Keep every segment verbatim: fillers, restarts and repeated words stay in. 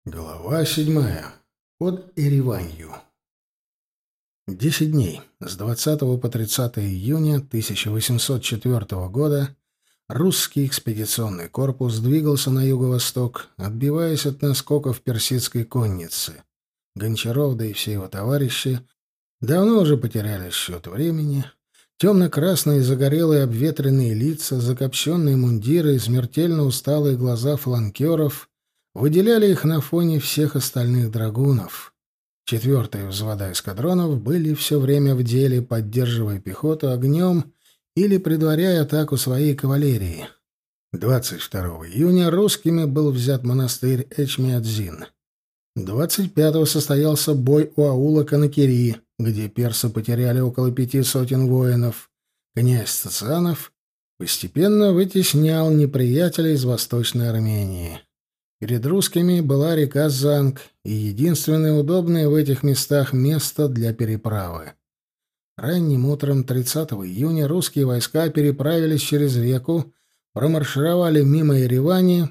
Глава седьмая. Под Ереванью. Десять дней, с двадцатого по тридцатое июня тысяча восемьсот четвёртого года, русский экспедиционный корпус двигался на юго-восток, отбиваясь от наскоков персидской конницы. Гончаров, да и все его товарищи, давно уже потеряли счет времени. Темно-красные загорелые обветренные лица, закопченные мундиры и смертельно усталые глаза фланкеров — выделяли их на фоне всех остальных драгунов. Четвертые взвода эскадронов были все время в деле, поддерживая пехоту огнем или предваряя атаку своей кавалерии. двадцать второго июня русскими был взят монастырь Эчмиадзин. двадцать пятого состоялся бой у аула Канакири, где персы потеряли около пяти сотен воинов. Князь Цицанов постепенно вытеснял неприятеля из Восточной Армении. Перед русскими была река Занг и единственное удобное в этих местах место для переправы. Ранним утром тридцатого июня русские войска переправились через реку, промаршировали мимо Еревани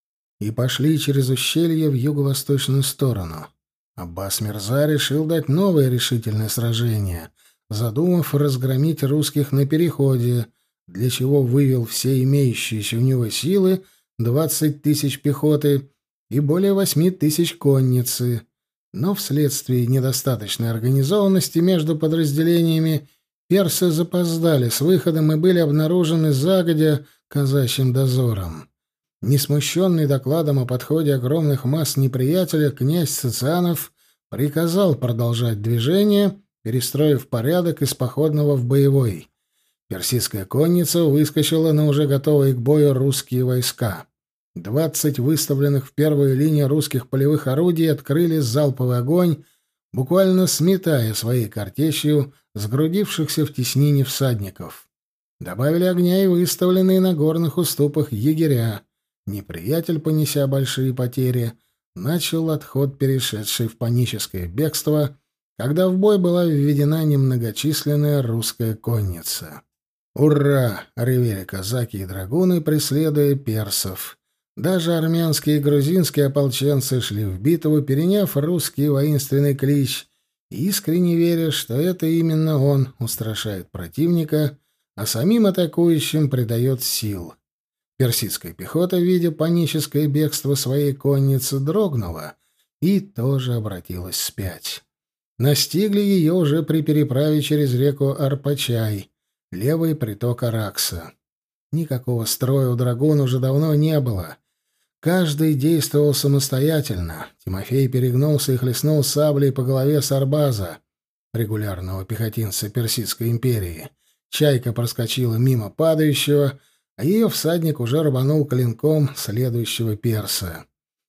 и пошли через ущелье в юго-восточную сторону. Аббас Мирза решил дать новое решительное сражение, задумав разгромить русских на переходе, для чего вывел все имеющиеся у него силы, двадцать тысяч пехоты и более восьми тысяч конницы, но вследствие недостаточной организованности между подразделениями персы запоздали с выходом и были обнаружены загодя казачьим дозором. Несмущенный докладом о подходе огромных масс неприятеля, князь Цицанов приказал продолжать движение, перестроив порядок из походного в боевой. Персидская конница выскочила на уже готовые к бою русские войска. Двадцать выставленных в первую линию русских полевых орудий открыли залповый огонь, буквально сметая своей картечью сгрудившихся в теснине всадников. Добавили огня и выставленные на горных уступах егеря. Неприятель, понеся большие потери, начал отход, перешедший в паническое бегство, когда в бой была введена немногочисленная русская конница. «Ура!» — ревели казаки и драгуны, преследуя персов. Даже армянские и грузинские ополченцы шли в битву, переняв русский воинственный клич, искренне веря, что это именно он устрашает противника, а самим атакующим придает сил. Персидская пехота, видя паническое бегство своей конницы, дрогнула и тоже обратилась вспять. Настигли ее уже при переправе через реку Арпачай, левый приток Аракса. Никакого строя у драгун уже давно не было. Каждый действовал самостоятельно. Тимофей перегнулся и хлестнул саблей по голове Сарбаза, регулярного пехотинца Персидской империи. Чайка проскочила мимо падающего, а ее всадник уже рванул клинком следующего перса.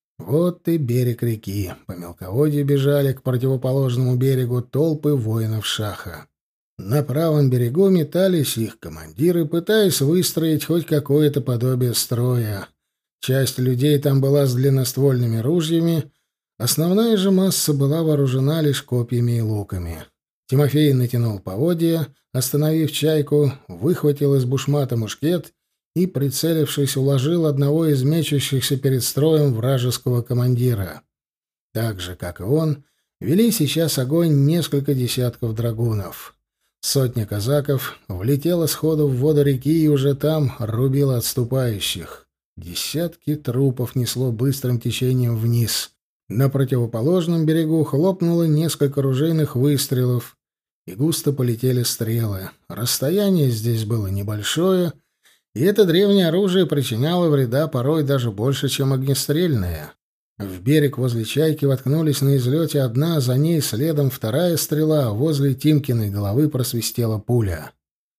Вот и берег реки. По мелководью бежали к противоположному берегу толпы воинов шаха. На правом берегу метались их командиры, пытаясь выстроить хоть какое-то подобие строя. Часть людей там была с длинноствольными ружьями, основная же масса была вооружена лишь копьями и луками. Тимофей натянул поводья, остановив чайку, выхватил из бушмата мушкет и, прицелившись, уложил одного из мечущихся перед строем вражеского командира. Так же, как и он, вели сейчас огонь несколько десятков драгунов. Сотня казаков влетела сходу в воду реки и уже там рубила отступающих. Десятки трупов несло быстрым течением вниз. На противоположном берегу хлопнуло несколько ружейных выстрелов, и густо полетели стрелы. Расстояние здесь было небольшое, и это древнее оружие причиняло вреда порой даже больше, чем огнестрельное. В берег возле чайки воткнулись на излете одна, за ней следом вторая стрела, а возле Тимкиной головы просвистела пуля.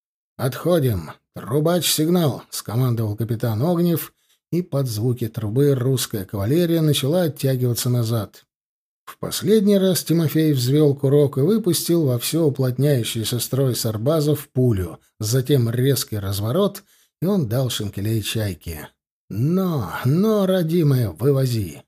«Отходим! Трубач сигнал!» — скомандовал капитан Огнев, и под звуки трубы русская кавалерия начала оттягиваться назад. В последний раз Тимофей взвел курок и выпустил во все уплотняющийся строй сарбазов пулю, затем резкий разворот, и он дал шинкелей чайке. «Но, но, родимая, вывози!»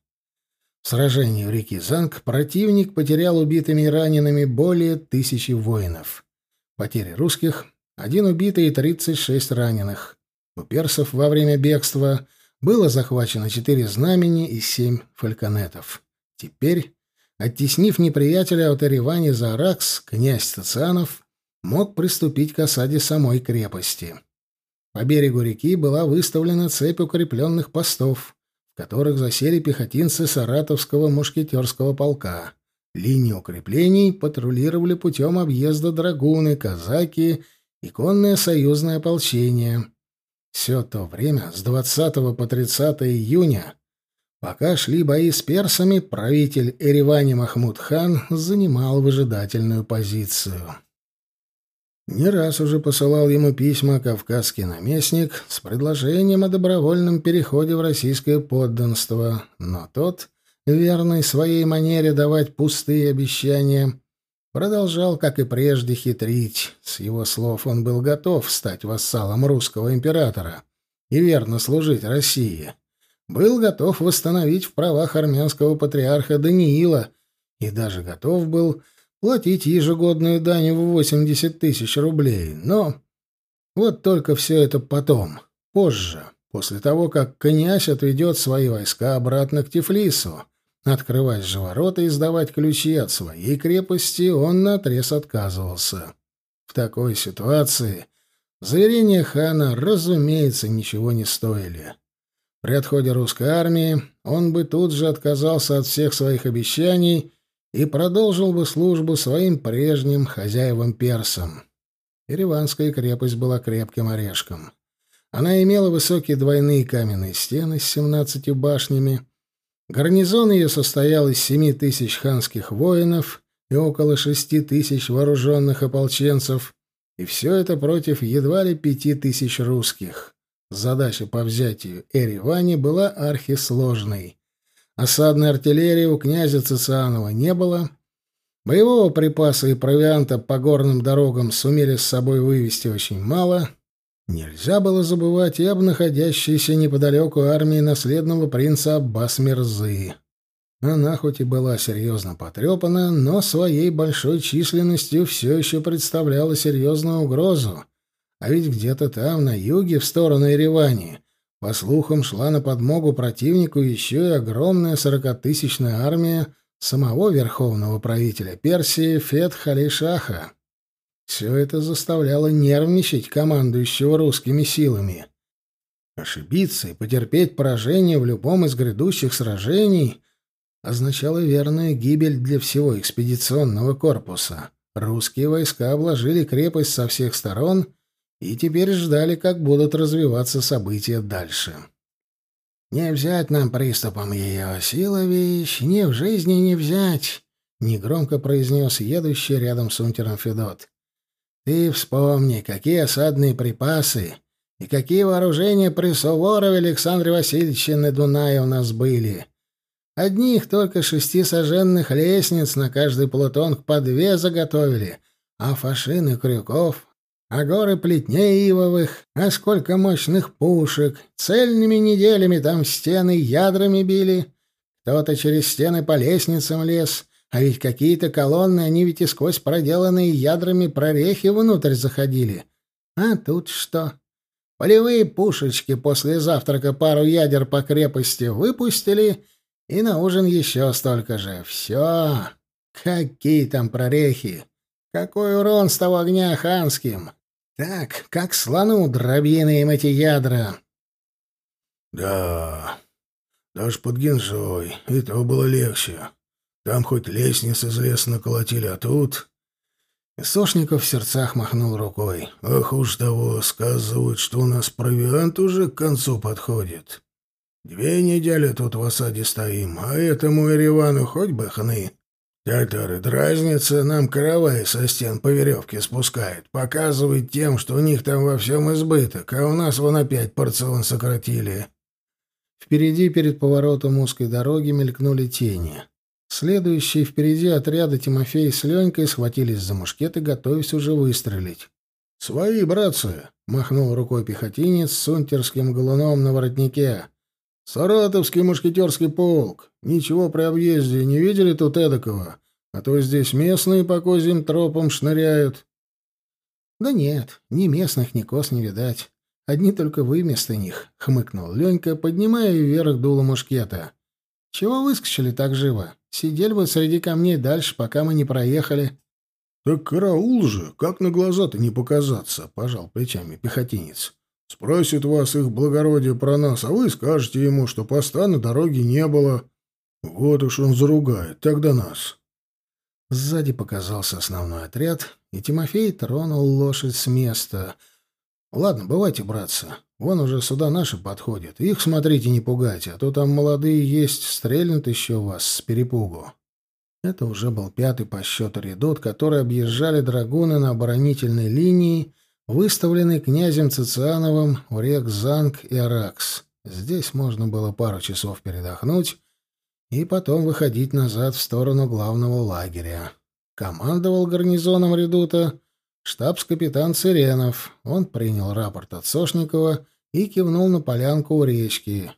В сражении у реки Занг противник потерял убитыми и ранеными более тысячи воинов. Потери русских — один убитый и тридцать шесть раненых. У персов во время бегства было захвачено четыре знамени и семь фальконетов. Теперь, оттеснив неприятеля от Еревани за Аракс, князь Стацианов мог приступить к осаде самой крепости. По берегу реки была выставлена цепь укрепленных постов, в которых засели пехотинцы Саратовского мушкетерского полка. Линии укреплений патрулировали путем объезда драгуны, казаки и конное союзное ополчение. Все то время, с двадцатого по тридцатое июня, пока шли бои с персами, правитель Еревани Махмуд-хан занимал выжидательную позицию. Не раз уже посылал ему письма кавказский наместник с предложением о добровольном переходе в российское подданство, но тот, верный своей манере давать пустые обещания, продолжал, как и прежде, хитрить. С его слов он был готов стать вассалом русского императора и верно служить России. Был готов восстановить в правах армянского патриарха Даниила и даже готов был платить ежегодную дань в восемьдесят тысяч рублей. Но вот только все это потом, позже, после того, как князь отведет свои войска обратно к Тифлису. Открывать же ворота и сдавать ключи от своей крепости он наотрез отказывался. В такой ситуации заверения хана, разумеется, ничего не стоили. При отходе русской армии он бы тут же отказался от всех своих обещаний и продолжил бы службу своим прежним хозяевам-персам. Ереванская крепость была крепким орешком. Она имела высокие двойные каменные стены с семнадцатью башнями. Гарнизон ее состоял из семи тысяч ханских воинов и около шести тысяч вооруженных ополченцев, и все это против едва ли пяти тысяч русских. Задача по взятию Еревани была архисложной. Осадной артиллерии у князя Цицианова не было. Боевого припаса и провианта по горным дорогам сумели с собой вывезти очень мало. Нельзя было забывать и об находящейся неподалеку армии наследного принца Аббас Мирзы. Она хоть и была серьезно потрепана, но своей большой численностью все еще представляла серьезную угрозу. А ведь где-то там, на юге, в сторону Еревани, по слухам, шла на подмогу противнику еще и огромная сорокатысячная армия самого верховного правителя Персии Фетх-Али-Шаха. Все это заставляло нервничать командующего русскими силами. Ошибиться и потерпеть поражение в любом из грядущих сражений означало верную гибель для всего экспедиционного корпуса. Русские войска обложили крепость со всех сторон и теперь ждали, как будут развиваться события дальше. «Не взять нам приступом ее, Силович, ни в жизни не взять», — негромко произнес едущий рядом с унтером Федот. «Ты вспомни, какие осадные припасы и какие вооружения при Суворове Александре Васильевиче на Дунае у нас были. Одних только шестисоженных лестниц на каждый плутонг по две заготовили, а фашин и крюков, а горы плетней ивовых, а сколько мощных пушек. Цельными неделями там стены ядрами били. Кто-то через стены по лестницам лез, а ведь какие-то колонны, они ведь и сквозь проделанные ядрами прорехи внутрь заходили. А тут что? Полевые пушечки после завтрака пару ядер по крепости выпустили, и на ужин еще столько же. Все. Какие там прорехи? Какой урон с того огня ханским? Так, как слону дробины им эти ядра. Да, даже под Гинжой и то было легче. Там хоть лестницы из леса наколотили, а тут... Сошников в сердцах махнул рукой. Ах уж того, сказывают, что у нас провиант уже к концу подходит. Две недели тут в осаде стоим, а этому Еревану хоть бы хны. Татары дразнятся, нам каравай со стен по веревке спускает, показывает тем, что у них там во всем избыток, а у нас вон опять порцион сократили. Впереди, перед поворотом узкой дороги, мелькнули тени. Следующие впереди отряды Тимофей с Ленькой схватились за мушкеты, готовясь уже выстрелить. «Свои, братцы!» — махнул рукой пехотинец с унтерским галуном на воротнике. «Саратовский мушкетерский полк. Ничего при объезде не видели тут эдакого? А то здесь местные по козьим тропам шныряют». «Да нет, ни местных, ни коз не видать. Одни только вы вместо них», — хмыкнул Ленька, поднимая вверх дуло мушкета. «Чего выскочили так живо? Сидели бы среди камней дальше, пока мы не проехали». «Так караул же, как на глаза-то не показаться», — пожал плечами пехотинец. «Спросит вас их благородие про нас, а вы скажете ему, что поста на дороге не было. Вот уж он заругает, тогда нас». Сзади показался основной отряд, и Тимофей тронул лошадь с места. «Ладно, бывайте, братцы. Вон уже сюда наши подходят. Их, смотрите, не пугайте, а то там молодые есть, стрельнут еще вас с перепугу». Это уже был пятый по счету редут, который объезжали драгуны на оборонительной линии, выставленной князем Цициановым в рек Занг и Аракс. Здесь можно было пару часов передохнуть и потом выходить назад в сторону главного лагеря. Командовал гарнизоном редута штабс-капитан Цыренов. Он принял рапорт от Сошникова и кивнул на полянку у речки.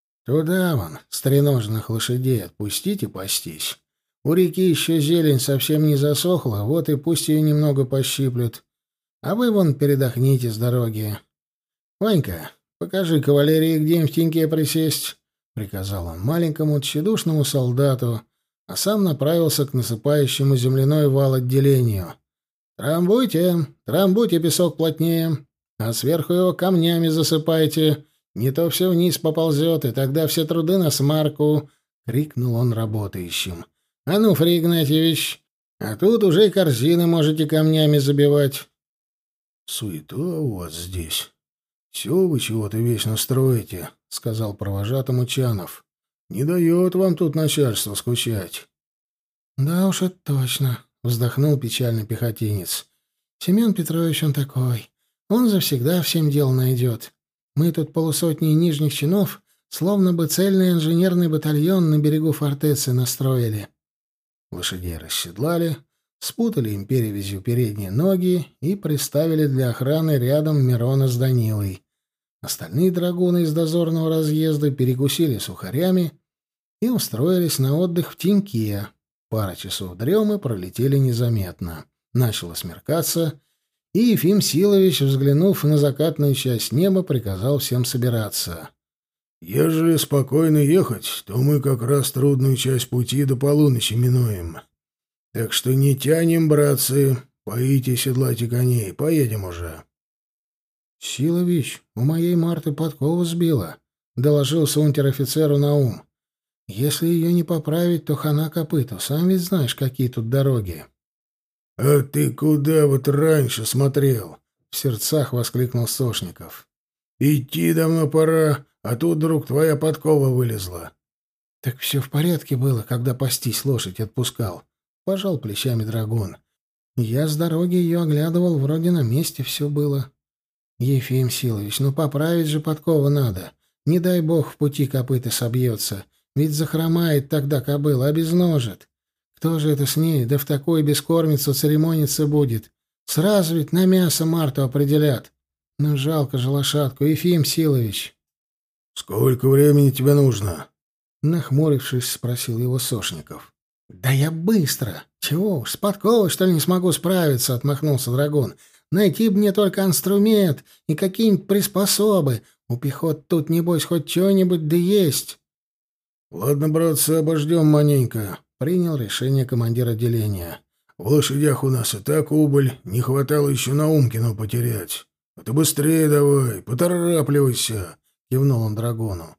«Туда вон, стреножных лошадей отпустите пастись. У реки еще зелень совсем не засохла, вот и пусть ее немного пощиплют. А вы вон передохните с дороги. Ванька, покажи кавалерии, где им в теньке присесть», — приказал он маленькому тщедушному солдату, а сам направился к насыпающему земляной вал отделению. «Трамбуйте, трамбуйте песок плотнее, а сверху его камнями засыпайте, не то все вниз поползет, и тогда все труды на смарку», — крикнул он работающим. «А ну, Фрей Игнатьевич, а тут уже и корзины можете камнями забивать». «Суета у вас здесь. Все вы чего-то вечно строите», — сказал провожатому Чанов. «Не дает вам тут начальство скучать». «Да уж, это точно», — вздохнул печальный пехотинец. «Семен Петрович он такой. Он завсегда всем дел найдет. Мы тут полусотни нижних чинов, словно бы цельный инженерный батальон на берегу фортецы настроили». Лошадей расседлали, спутали им перевязью передние ноги и приставили для охраны рядом Мирона с Данилой. Остальные драгуны из дозорного разъезда перекусили сухарями и устроились на отдых в теньке. Пара часов дремы пролетели незаметно. Начало смеркаться, и Ефим Силович, взглянув на закатную часть неба, приказал всем собираться. «Ежели спокойно ехать, то мы как раз трудную часть пути до полуночи минуем. Так что не тянем, братцы, поите, седлайте коней, поедем уже». «Силович, у моей Марты подкова сбила», — доложился унтер-офицеру Наум. «Если ее не поправить, то хана копыту. Сам ведь знаешь, какие тут дороги». «А ты куда вот раньше смотрел?» — в сердцах воскликнул Сошников. «Идти давно пора, а тут вдруг твоя подкова вылезла». «Так все в порядке было, когда пастись лошадь отпускал», — пожал плечами драгун. «Я с дороги ее оглядывал, вроде на месте все было». «Ефим Силович, ну поправить же подкову надо. Не дай бог в пути копыта собьется, ведь захромает тогда кобыла, обезножит. Кто же это с ней, да в такой бескормицу церемониться будет? Сразу ведь на мясо Марту определят. Ну жалко же лошадку, Ефим Силович». «Сколько времени тебе нужно?» Нахмурившись, спросил его Сошников. «Да я быстро. Чего уж, с подковой, что ли, не смогу справиться?» — отмахнулся драгун. «Найти бы мне только инструмент и какие-нибудь приспособы. У пехот тут, небось, хоть что-нибудь да есть». «Ладно, братцы, обождем маленько», — принял решение командир отделения. «В лошадях у нас и так убыль, не хватало еще Наумкину потерять. А ты быстрее давай, поторапливайся», — кивнул он драгуну.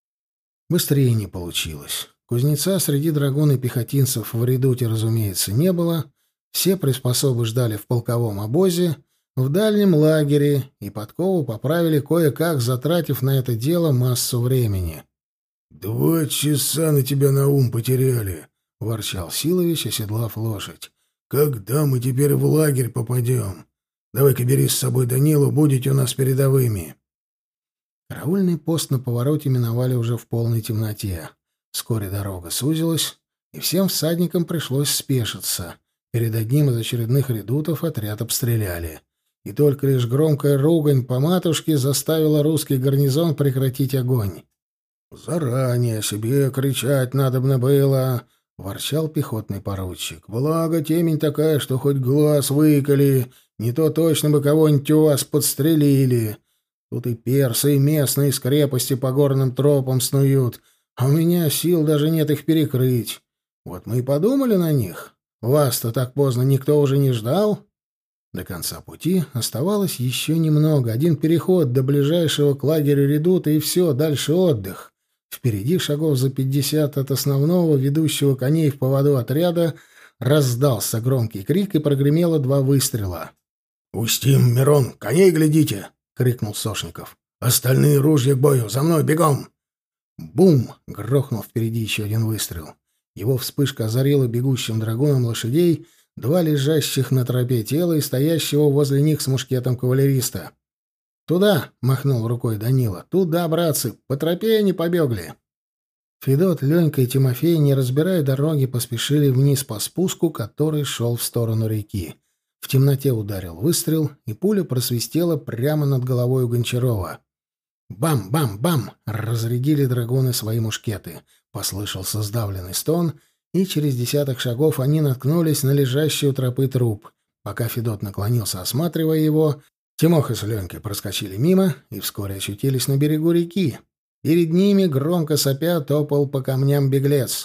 Быстрее не получилось. Кузнеца среди драгун и пехотинцев в редуте, разумеется, не было. Все приспособы ждали в полковом обозе, в дальнем лагере, и подкову поправили кое-как, затратив на это дело массу времени. «Два часа на тебя на ум потеряли», — ворчал Силович, оседлав лошадь. «Когда мы теперь в лагерь попадем? Давай-ка бери с собой Данилу, будете у нас передовыми». Караульный пост на повороте миновали уже в полной темноте. Вскоре дорога сузилась, и всем всадникам пришлось спешиться. Перед одним из очередных редутов отряд обстреляли. И только лишь громкая ругань по матушке заставила русский гарнизон прекратить огонь. «Заранее о себе кричать надобно было», — ворчал пехотный поручик. «Благо, темень такая, что хоть глаз выколи, не то точно бы кого-нибудь у вас подстрелили. Тут и персы, и местные из крепости по горным тропам снуют, а у меня сил даже нет их перекрыть. Вот мы и подумали на них. Вас-то так поздно никто уже не ждал. До конца пути оставалось еще немного. Один переход до ближайшего к лагерю редута, и все, дальше отдых. Впереди, шагов за пятьдесят от основного, ведущего коней в поводу отряда, раздался громкий крик, и прогремело два выстрела. «Устим, Мирон, коней глядите!» — крикнул Сошников. «Остальные ружья к бою! За мной, бегом!» Бум! Грохнул впереди еще один выстрел. Его вспышка озарила бегущим драгуном лошадей, два лежащих на тропе тела и стоящего возле них с мушкетом кавалериста. «Туда!» — махнул рукой Данила. «Туда, братцы! По тропе они побегли!» Федот, Ленька и Тимофей, не разбирая дороги, поспешили вниз по спуску, который шел в сторону реки. В темноте ударил выстрел, и пуля просвистела прямо над головой у Гончарова. Бам-бам-бам! Разрядили драгуны свои мушкеты. Послышался сдавленный стон, и через десяток шагов они наткнулись на лежащий у тропы труп. Пока Федот наклонился, осматривая его, Тимоха с Ленькой проскочили мимо и вскоре очутились на берегу реки. Перед ними, громко сопя, топал по камням беглец.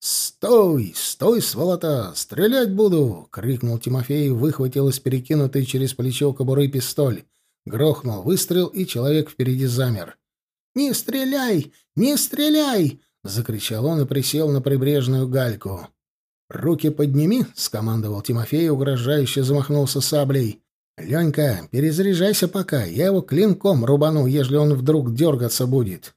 «Стой! Стой, сволота! Стрелять буду!» — крикнул Тимофей и выхватил из перекинутой через плечо кобуры пистоль. Грохнул выстрел, и человек впереди замер. «Не стреляй! Не стреляй!» — закричал он и присел на прибрежную гальку. «Руки подними!» — скомандовал Тимофей и угрожающе замахнулся саблей. «Ленька, перезаряжайся пока, я его клинком рубану, ежели он вдруг дергаться будет».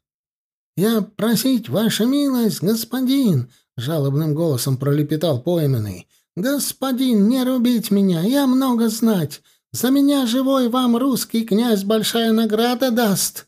«Я просить, ваша милость, господин!» — жалобным голосом пролепетал пойманный. «Господин, не рубить меня, я много знать. За меня живой вам русский князь большая награда даст».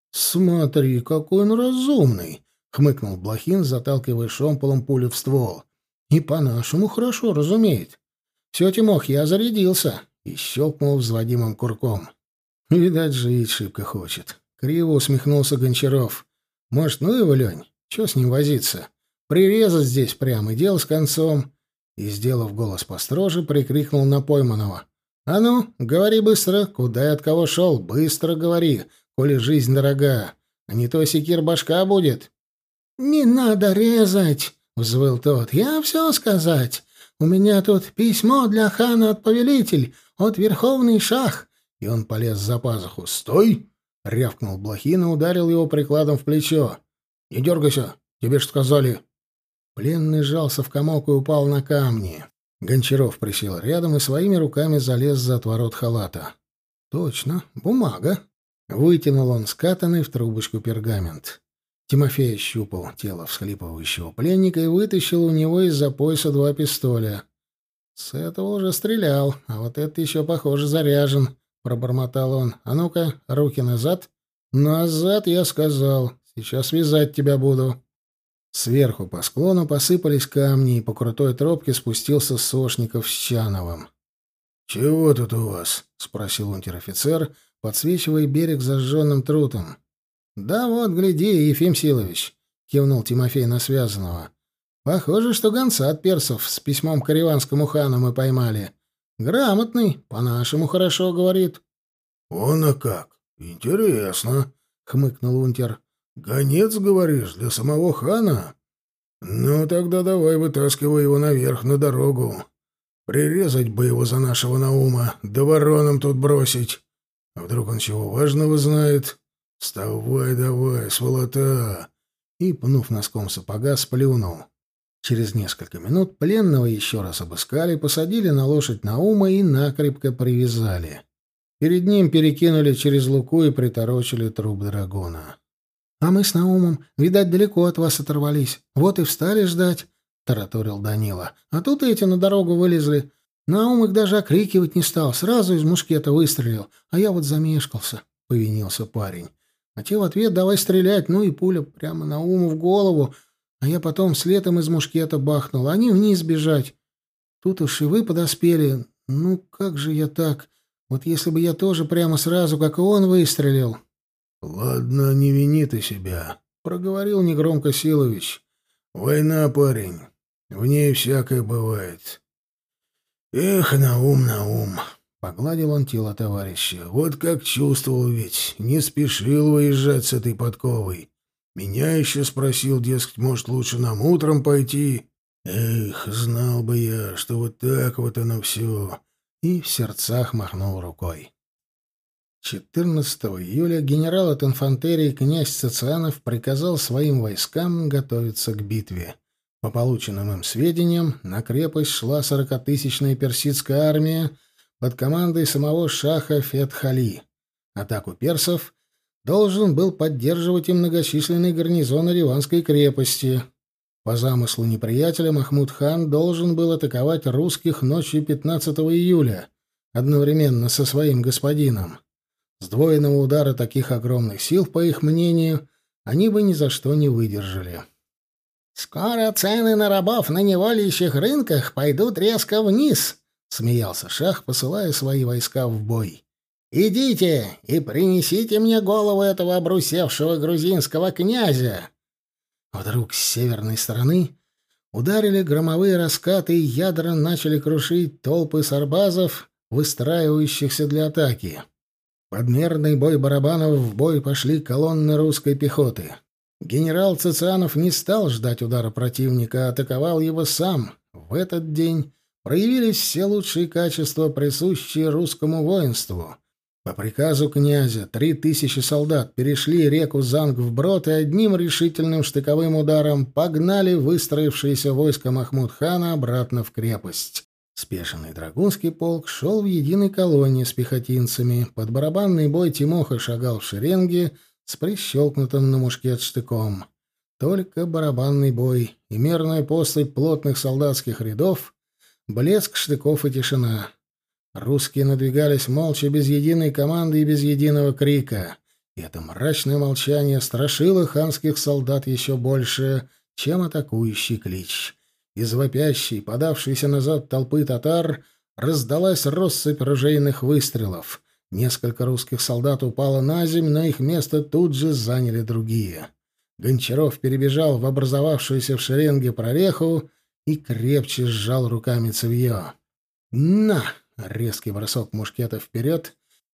«Смотри, какой он разумный!» — хмыкнул Блохин, заталкивая шомполом пулю в ствол. «И по-нашему хорошо разумеет. Все, Тимох, я зарядился!» И щелкнул взводимым курком. «Видать, жить шибко хочет». Криво усмехнулся Гончаров. «Может, ну его, Лень? Чего с ним возиться? Прирезать здесь прямо, и дело с концом». И, сделав голос построже, прикрикнул на пойманного. «А ну, говори быстро, куда и от кого шел, быстро говори, коли жизнь дорога, а не то секир башка будет». «Не надо резать!» — взвыл тот. «Я все сказать. У меня тут письмо для хана от повелитель, от верховный шах». И он полез за пазуху. «Стой!» — рявкнул Блохин и ударил его прикладом в плечо. «Не дергайся, тебе ж сказали». Пленный сжался в комок и упал на камни. Гончаров присел рядом и своими руками залез за отворот халата. «Точно, бумага». Вытянул он скатанный в трубочку пергамент. Тимофей ощупал тело всхлипывающего пленника и вытащил у него из-за пояса два пистоля. «С этого уже стрелял, а вот этот еще, похоже, заряжен», — пробормотал он. «А ну-ка, руки назад». «Назад, я сказал. Сейчас вязать тебя буду». Сверху по склону посыпались камни, и по крутой тропке спустился Сошников с Чановым. «Чего тут у вас?» — спросил унтер-офицер, подсвечивая берег зажженным трутом. «Да вот, гляди, Ефим Силович», — кивнул Тимофей на связанного. «Похоже, что гонца от персов с письмом к Кариванскому хану мы поймали. Грамотный, по-нашему хорошо говорит». «Он а как? Интересно», — хмыкнул унтер. «Гонец, говоришь, для самого хана? Ну, тогда давай вытаскивай его наверх на дорогу. Прирезать бы его за нашего Наума, да вороном тут бросить. А вдруг он чего важного знает? Вставай давай, сволота!» И, пнув носком сапога, сплюнул. Через несколько минут пленного еще раз обыскали, посадили на лошадь Наума и накрепко привязали. Перед ним перекинули через луку и приторочили труп драгуна. «А мы с Наумом, видать, далеко от вас оторвались. Вот и встали ждать», — тараторил Данила. «А тут эти на дорогу вылезли. Наум их даже окрикивать не стал, сразу из мушкета выстрелил. А я вот замешкался», — повинился парень. А те в ответ давай стрелять, ну и пуля прямо Науму в голову, а я потом следом из мушкета бахнул, они вниз бежать. Тут уж и вы подоспели. Ну как же я так? Вот если бы я тоже прямо сразу, как и он, выстрелил». «Ладно, не вини ты себя», — проговорил негромко Силович. «Война, парень, в ней всякое бывает». «Эх, Наум, Наум», — погладил он тело товарища. «Вот как чувствовал ведь, не спешил выезжать с этой подковой. Меня еще спросил, дескать, может, лучше нам утром пойти. Эх, знал бы я, что вот так вот оно все. И в сердцах махнул рукой. четырнадцатого июля генерал от инфантерии князь Цицианов приказал своим войскам готовиться к битве. По полученным им сведениям, на крепость шла сорокатысячная персидская армия под командой самого шаха Фетхали. Атаку персов должен был поддерживать и многочисленный гарнизон Ереванской крепости. По замыслу неприятеля Махмуд-хан должен был атаковать русских ночью пятнадцатого июля, одновременно со своим господином. Сдвоенного удара таких огромных сил, по их мнению, они бы ни за что не выдержали. «Скоро цены на рабов на невольящих рынках пойдут резко вниз», — смеялся шах, посылая свои войска в бой. «Идите и принесите мне голову этого обрусевшего грузинского князя». Вдруг с северной стороны ударили громовые раскаты, и ядра начали крушить толпы сарбазов, выстраивающихся для атаки. Под мерный бой барабанов в бой пошли колонны русской пехоты. Генерал Цицианов не стал ждать удара противника, а атаковал его сам. В этот день проявились все лучшие качества, присущие русскому воинству. По приказу князя три тысячи солдат перешли реку Занг вброд и одним решительным штыковым ударом погнали выстроившееся войско Махмуд-хана обратно в крепость. Спешенный драгунский полк шел в единой колонне с пехотинцами. Под барабанный бой Тимоха шагал в шеренге с прищелкнутым на мушкет штыком. Только барабанный бой и мерная поступь плотных солдатских рядов, блеск штыков и тишина. Русские надвигались молча, без единой команды и без единого крика. И это мрачное молчание страшило ханских солдат еще больше, чем атакующий клич. Из вопящей, подавшейся назад толпы татар раздалась россыпь ружейных выстрелов. Несколько русских солдат упало на землю, но их место тут же заняли другие. Гончаров перебежал в образовавшуюся в шеренге прореху и крепче сжал руками цевьё. «На!» — резкий бросок мушкета вперед,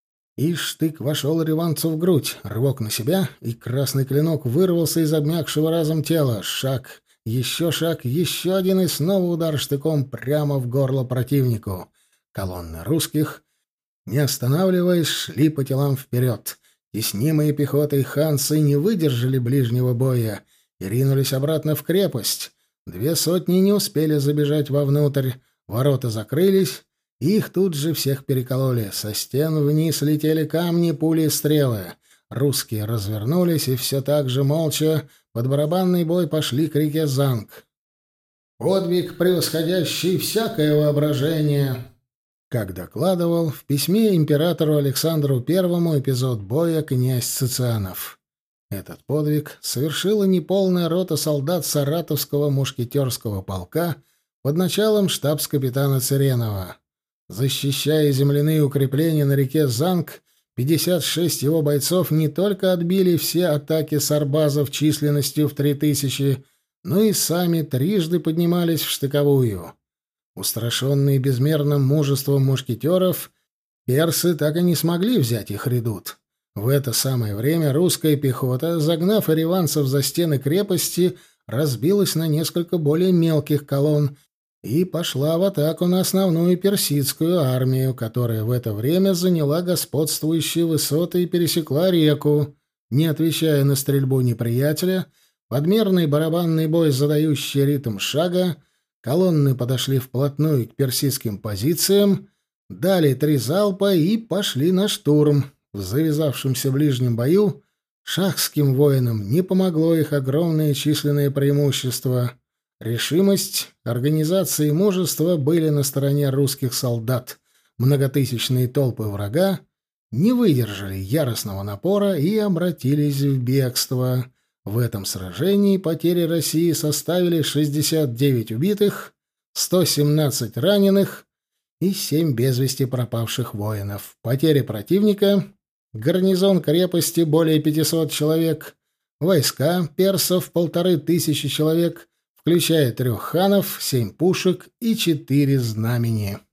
и штык вошел реванцу в грудь. Рывок на себя, и красный клинок вырвался из обмякшего разом тела. Шаг, еще шаг, еще один, и снова удар штыком прямо в горло противнику. Колонны русских, не останавливаясь, шли по телам вперед. Теснимые пехотой ханцы не выдержали ближнего боя и ринулись обратно в крепость. Две сотни не успели забежать вовнутрь, ворота закрылись, и их тут же всех перекололи. Со стен вниз летели камни, пули и стрелы. Русские развернулись, и все так же молча под барабанный бой пошли к реке Занг. «Подвиг, превосходящий всякое воображение!» Как докладывал в письме императору Александру Первому эпизод боя князь Цицианов. Этот подвиг совершила неполная рота солдат Саратовского мушкетерского полка под началом штабс-капитана Цыренова. Защищая земляные укрепления на реке Занг, пятьдесят шесть его бойцов не только отбили все атаки сарбазов численностью в три тысячи, но и сами трижды поднимались в штыковую. Устрашенные безмерным мужеством мушкетеров, персы так и не смогли взять их редут. В это самое время русская пехота, загнав ереванцев за стены крепости, разбилась на несколько более мелких колонн и пошла в атаку на основную персидскую армию, которая в это время заняла господствующие высоты и пересекла реку. Не отвечая на стрельбу неприятеля, подмерный барабанный бой, задающий ритм шага, колонны подошли вплотную к персидским позициям, дали три залпа и пошли на штурм. В завязавшемся ближнем бою шахским воинам не помогло их огромное численное преимущество. Решимость, организация и мужество были на стороне русских солдат. Многотысячные толпы врага не выдержали яростного напора и обратились в бегство. В этом сражении потери России составили шестьдесят девять убитых, сто семнадцать раненых и семь без вести пропавших воинов. Потери противника: гарнизон крепости более пятисот человек, войска персов полторы тысячи человек, включая трех ханов, семь пушек и четыре знамени.